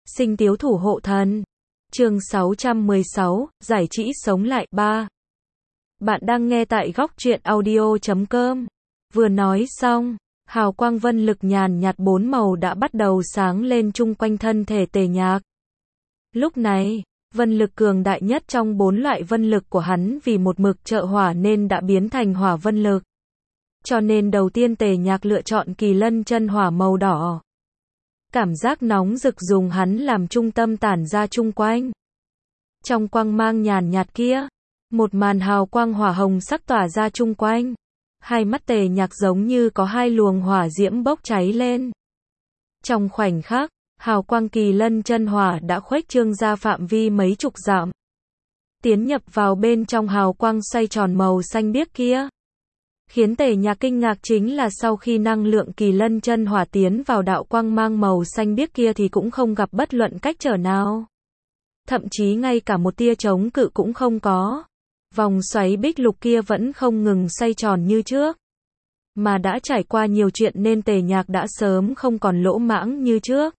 Sinh tiếu thủ hộ thần. Chương 616, giải trí sống lại 3. Bạn đang nghe tại góc truyện audio.com. Vừa nói xong, hào quang vân lực nhàn nhạt bốn màu đã bắt đầu sáng lên chung quanh thân thể Tề Nhạc. Lúc này, vân lực cường đại nhất trong bốn loại vân lực của hắn vì một mực trợ hỏa nên đã biến thành hỏa vân lực. Cho nên đầu tiên Tề Nhạc lựa chọn kỳ lân chân hỏa màu đỏ. Cảm giác nóng rực dùng hắn làm trung tâm tản ra chung quanh. Trong quang mang nhàn nhạt kia, một màn hào quang hỏa hồng sắc tỏa ra chung quanh. Hai mắt Tề Nhạc giống như có hai luồng hỏa diễm bốc cháy lên. Trong khoảnh khắc, hào quang kỳ lân chân hỏa đã khuếch trương ra phạm vi mấy chục dặm. Tiến nhập vào bên trong hào quang xoay tròn màu xanh biếc kia. Khiến Tề Nhạc kinh ngạc chính là sau khi năng lượng kỳ lân chân hỏa tiến vào đạo quang mang màu xanh biếc kia thì cũng không gặp bất luận cách trở nào. Thậm chí ngay cả một tia chống cự cũng không có. Vòng xoáy bích lục kia vẫn không ngừng xoay tròn như trước. Mà đã trải qua nhiều chuyện nên Tề Nhạc đã sớm không còn lỗ mãng như trước.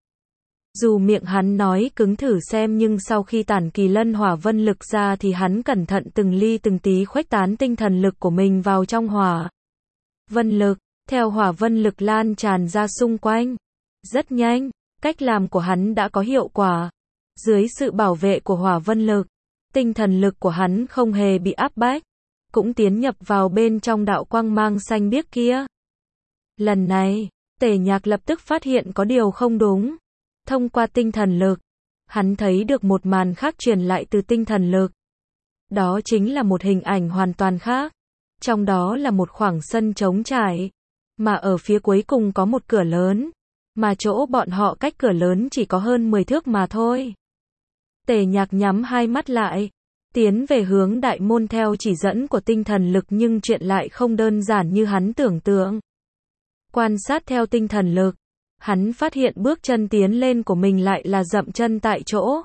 Dù miệng hắn nói cứng thử xem nhưng sau khi tản kỳ lân hỏa vân lực ra thì hắn cẩn thận từng ly từng tí khuếch tán tinh thần lực của mình vào trong hỏa vân lực, theo hỏa vân lực lan tràn ra xung quanh. Rất nhanh, cách làm của hắn đã có hiệu quả. Dưới sự bảo vệ của hỏa vân lực, tinh thần lực của hắn không hề bị áp bách, cũng tiến nhập vào bên trong đạo quang mang xanh biếc kia. Lần này, Tề Nhạc lập tức phát hiện có điều không đúng. Thông qua tinh thần lực, hắn thấy được một màn khác truyền lại từ tinh thần lực. Đó chính là một hình ảnh hoàn toàn khác. Trong đó là một khoảng sân trống trải, mà ở phía cuối cùng có một cửa lớn, mà chỗ bọn họ cách cửa lớn chỉ có hơn 10 thước mà thôi. Tề Nhạc nhắm hai mắt lại, tiến về hướng đại môn theo chỉ dẫn của tinh thần lực nhưng chuyện lại không đơn giản như hắn tưởng tượng. Quan sát theo tinh thần lực, hắn phát hiện bước chân tiến lên của mình lại là dậm chân tại chỗ.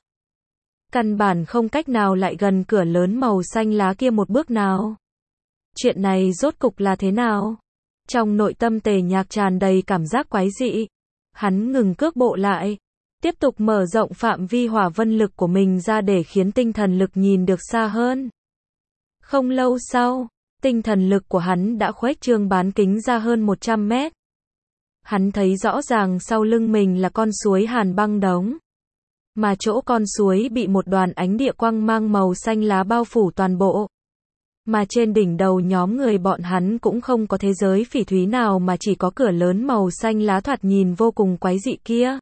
Căn bản không cách nào lại gần cửa lớn màu xanh lá kia một bước nào. Chuyện này rốt cục là thế nào? Trong nội tâm Tề Nhạc tràn đầy cảm giác quái dị. Hắn ngừng cước bộ lại, tiếp tục mở rộng phạm vi hỏa vân lực của mình ra để khiến tinh thần lực nhìn được xa hơn. Không lâu sau, tinh thần lực của hắn đã khuếch trương bán kính ra hơn 100 mét. Hắn thấy rõ ràng sau lưng mình là con suối hàn băng đống. Mà chỗ con suối bị một đoàn ánh địa quang mang màu xanh lá bao phủ toàn bộ. Mà trên đỉnh đầu nhóm người bọn hắn cũng không có thế giới phỉ thúy nào mà chỉ có cửa lớn màu xanh lá thoạt nhìn vô cùng quái dị kia.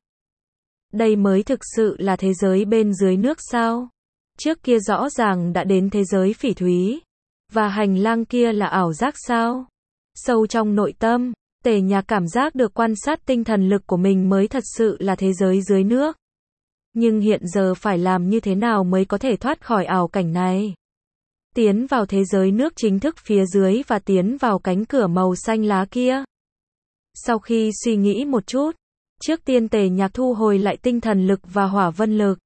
Đây mới thực sự là thế giới bên dưới nước sao? Trước kia rõ ràng đã đến thế giới phỉ thúy. Và hành lang kia là ảo giác sao? Sâu trong nội tâm, Tề Nhạc cảm giác được quan sát tinh thần lực của mình mới thật sự là thế giới dưới nước. Nhưng hiện giờ phải làm như thế nào mới có thể thoát khỏi ảo cảnh này? Tiến vào thế giới nước chính thức phía dưới và tiến vào cánh cửa màu xanh lá kia. Sau khi suy nghĩ một chút, trước tiên Tề Nhạc thu hồi lại tinh thần lực và hỏa vân lực.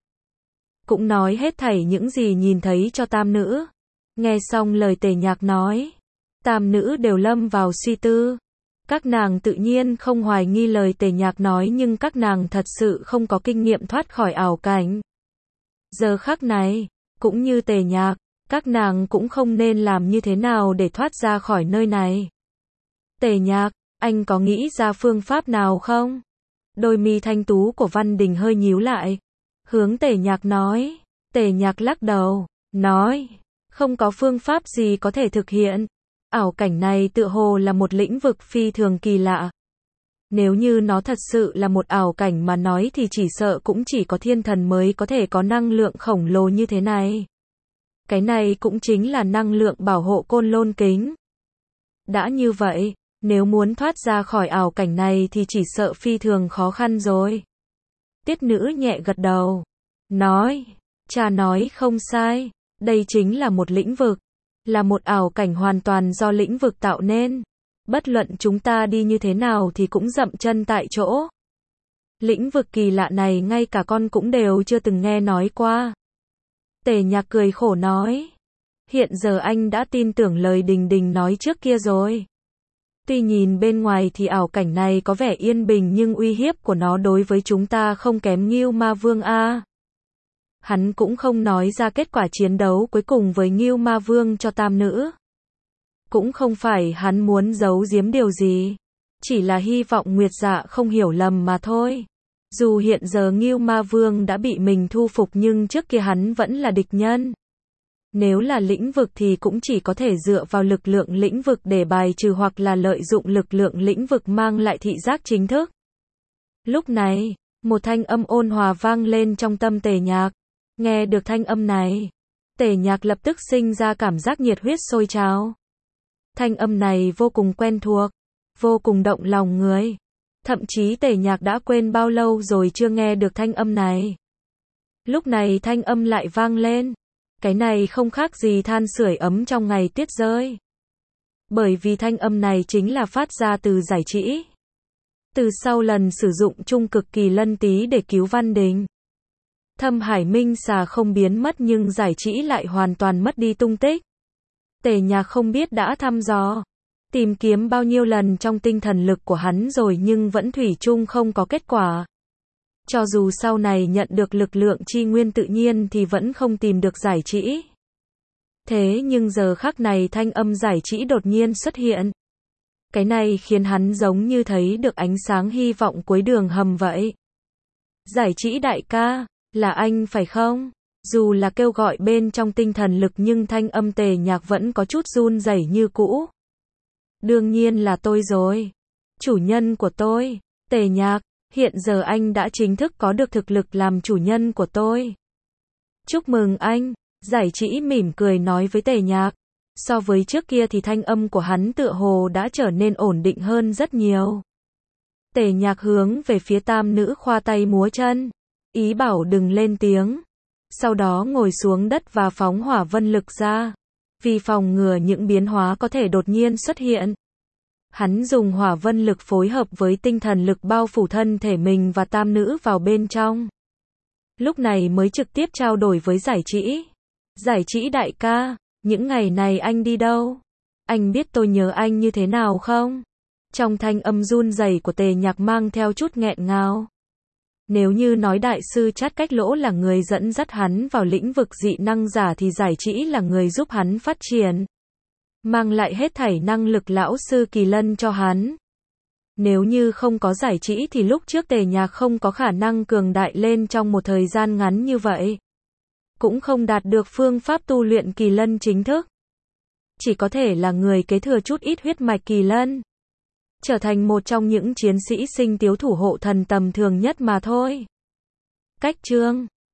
Cũng nói hết thảy những gì nhìn thấy cho tam nữ. Nghe xong lời Tề Nhạc nói, tam nữ đều lâm vào suy tư. Các nàng tự nhiên không hoài nghi lời Tề Nhạc nói nhưng các nàng thật sự không có kinh nghiệm thoát khỏi ảo cảnh. Giờ khắc này, cũng như Tề Nhạc, các nàng cũng không nên làm như thế nào để thoát ra khỏi nơi này. Tề Nhạc, anh có nghĩ ra phương pháp nào không? Đôi mi thanh tú của Văn Đình hơi nhíu lại. Hướng Tề Nhạc nói. Tề Nhạc lắc đầu, nói, không có phương pháp gì có thể thực hiện. Ảo cảnh này tựa hồ là một lĩnh vực phi thường kỳ lạ. Nếu như nó thật sự là một ảo cảnh mà nói thì chỉ sợ cũng chỉ có thiên thần mới có thể có năng lượng khổng lồ như thế này. Cái này cũng chính là năng lượng bảo hộ côn lôn kính. Đã như vậy, nếu muốn thoát ra khỏi ảo cảnh này thì chỉ sợ phi thường khó khăn rồi. Tiết nữ nhẹ gật đầu, nói, cha nói không sai, đây chính là một lĩnh vực. Là một ảo cảnh hoàn toàn do lĩnh vực tạo nên. Bất luận chúng ta đi như thế nào thì cũng dậm chân tại chỗ. Lĩnh vực kỳ lạ này ngay cả con cũng đều chưa từng nghe nói qua. Tề Nhạc cười khổ nói. Hiện giờ anh đã tin tưởng lời Đình Đình nói trước kia rồi. Tuy nhìn bên ngoài thì ảo cảnh này có vẻ yên bình nhưng uy hiếp của nó đối với chúng ta không kém Ngưu Ma Vương a. Hắn cũng không nói ra kết quả chiến đấu cuối cùng với Ngưu Ma Vương cho tam nữ. Cũng không phải hắn muốn giấu giếm điều gì. Chỉ là hy vọng Nguyệt Dạ không hiểu lầm mà thôi. Dù hiện giờ Ngưu Ma Vương đã bị mình thu phục nhưng trước kia hắn vẫn là địch nhân. Nếu là lĩnh vực thì cũng chỉ có thể dựa vào lực lượng lĩnh vực để bài trừ hoặc là lợi dụng lực lượng lĩnh vực mang lại thị giác chính thức. Lúc này, một thanh âm ôn hòa vang lên trong tâm Tề Nhạc. Nghe được thanh âm này, Tề Nhạc lập tức sinh ra cảm giác nhiệt huyết sôi trào. Thanh âm này vô cùng quen thuộc, vô cùng động lòng người. Thậm chí Tề Nhạc đã quên bao lâu rồi chưa nghe được thanh âm này. Lúc này thanh âm lại vang lên. Cái này không khác gì than sưởi ấm trong ngày tuyết rơi. Bởi vì thanh âm này chính là phát ra từ Giải Trĩ. Từ sau lần sử dụng trung cực kỳ lân tí để cứu Văn Đình, Thâm Hải Minh Xà không biến mất nhưng Giải Trĩ lại hoàn toàn mất đi tung tích. Tề Nhạc không biết đã thăm dò, tìm kiếm bao nhiêu lần trong tinh thần lực của hắn rồi nhưng vẫn thủy chung không có kết quả. Cho dù sau này nhận được lực lượng chi nguyên tự nhiên thì vẫn không tìm được Giải Trĩ. Thế nhưng giờ khắc này thanh âm Giải Trĩ đột nhiên xuất hiện. Cái này khiến hắn giống như thấy được ánh sáng hy vọng cuối đường hầm vậy. Giải Trĩ đại ca, là anh phải không? Dù là kêu gọi bên trong tinh thần lực nhưng thanh âm Tề Nhạc vẫn có chút run rẩy như cũ. Đương nhiên là tôi rồi. Chủ nhân của tôi, Tề Nhạc, hiện giờ anh đã chính thức có được thực lực làm chủ nhân của tôi. Chúc mừng anh, Giải Trĩ mỉm cười nói với Tề Nhạc. So với trước kia thì thanh âm của hắn tựa hồ đã trở nên ổn định hơn rất nhiều. Tề Nhạc hướng về phía tam nữ khoa tay múa chân, ý bảo đừng lên tiếng. Sau đó ngồi xuống đất và phóng hỏa vân lực ra. Vì phòng ngừa những biến hóa có thể đột nhiên xuất hiện, hắn dùng hỏa vân lực phối hợp với tinh thần lực bao phủ thân thể mình và tam nữ vào bên trong. Lúc này mới trực tiếp trao đổi với Giải Trĩ. Giải Trĩ đại ca, những ngày này anh đi đâu? Anh biết tôi nhớ anh như thế nào không? Trong thanh âm run rẩy của Tề Nhạc mang theo chút nghẹn ngào. Nếu như nói đại sư Trát Cách Lỗ là người dẫn dắt hắn vào lĩnh vực dị năng giả thì Giải Trĩ là người giúp hắn phát triển, mang lại hết thảy năng lực lão sư Kỳ Lân cho hắn. Nếu như không có Giải Trĩ thì lúc trước Tề Nhạc không có khả năng cường đại lên trong một thời gian ngắn như vậy. Cũng không đạt được phương pháp tu luyện Kỳ Lân chính thức. Chỉ có thể là người kế thừa chút ít huyết mạch Kỳ Lân, trở thành một trong những chiến sĩ sinh tiếu thủ hộ thần tầm thường nhất mà thôi. Cách chương